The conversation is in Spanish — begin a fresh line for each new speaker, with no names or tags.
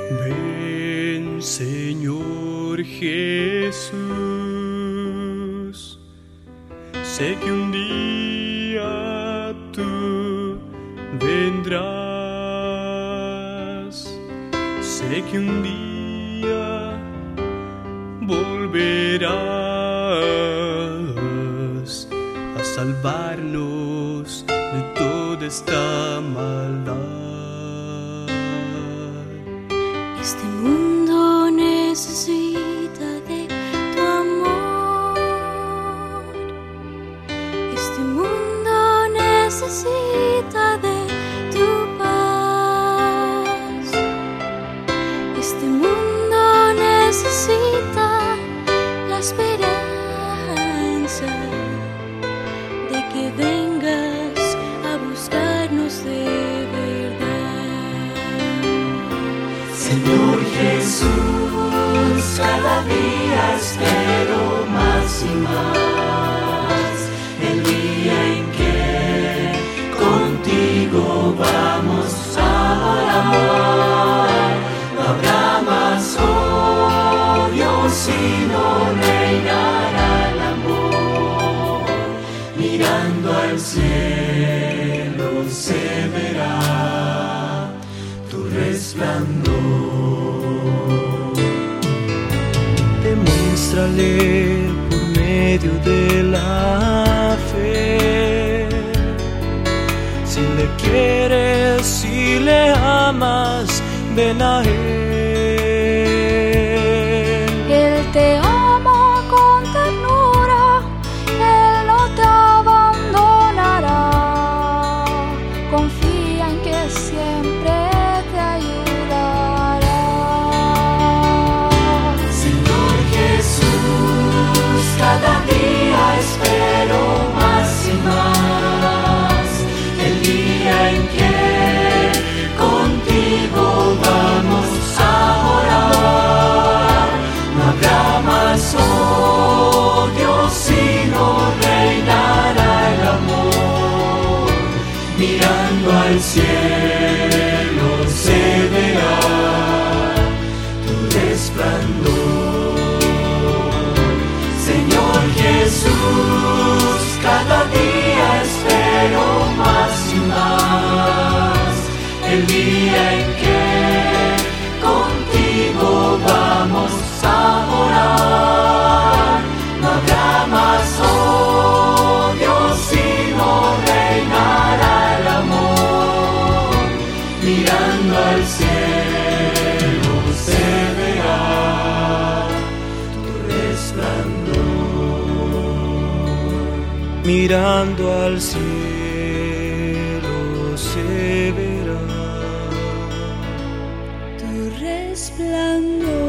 Ven, Señor Jesús, sé que un día tú vendrás, sé que un día volverás a salvarnos de toda esta maldad.
Este mundo necesita de tu amor. Este mundo necesita de tu paz. Este mundo necesita la esperanza de que vengas a buscarnos de verdad.
Señor Jesús, cada día espero más y más el día en que contigo vamos a amar. No habrá más odio, sino reinará el amor. Mirando al cielo se verá tu resplandor.
Demuéstrale por medio de la fe, si le quieres, si le amas, ven a Él.
Él te ama con ternura, Él no te abandonará. Confía en que siempre te ayudará.
Señor Jesús, cada día espero más y más el día en que contigo vamos a orar. No habrá más odio, sino reinará el amor. Mirando al cielo se verá tu resplandor. Señor Jesús, cada día espero más y más el día en que contigo vamos a orar. No habrá más odio, sino reinará el amor. Mirando al cielo se verá tu resplandor.
Mirando al cielo se verá
Tu resplandor.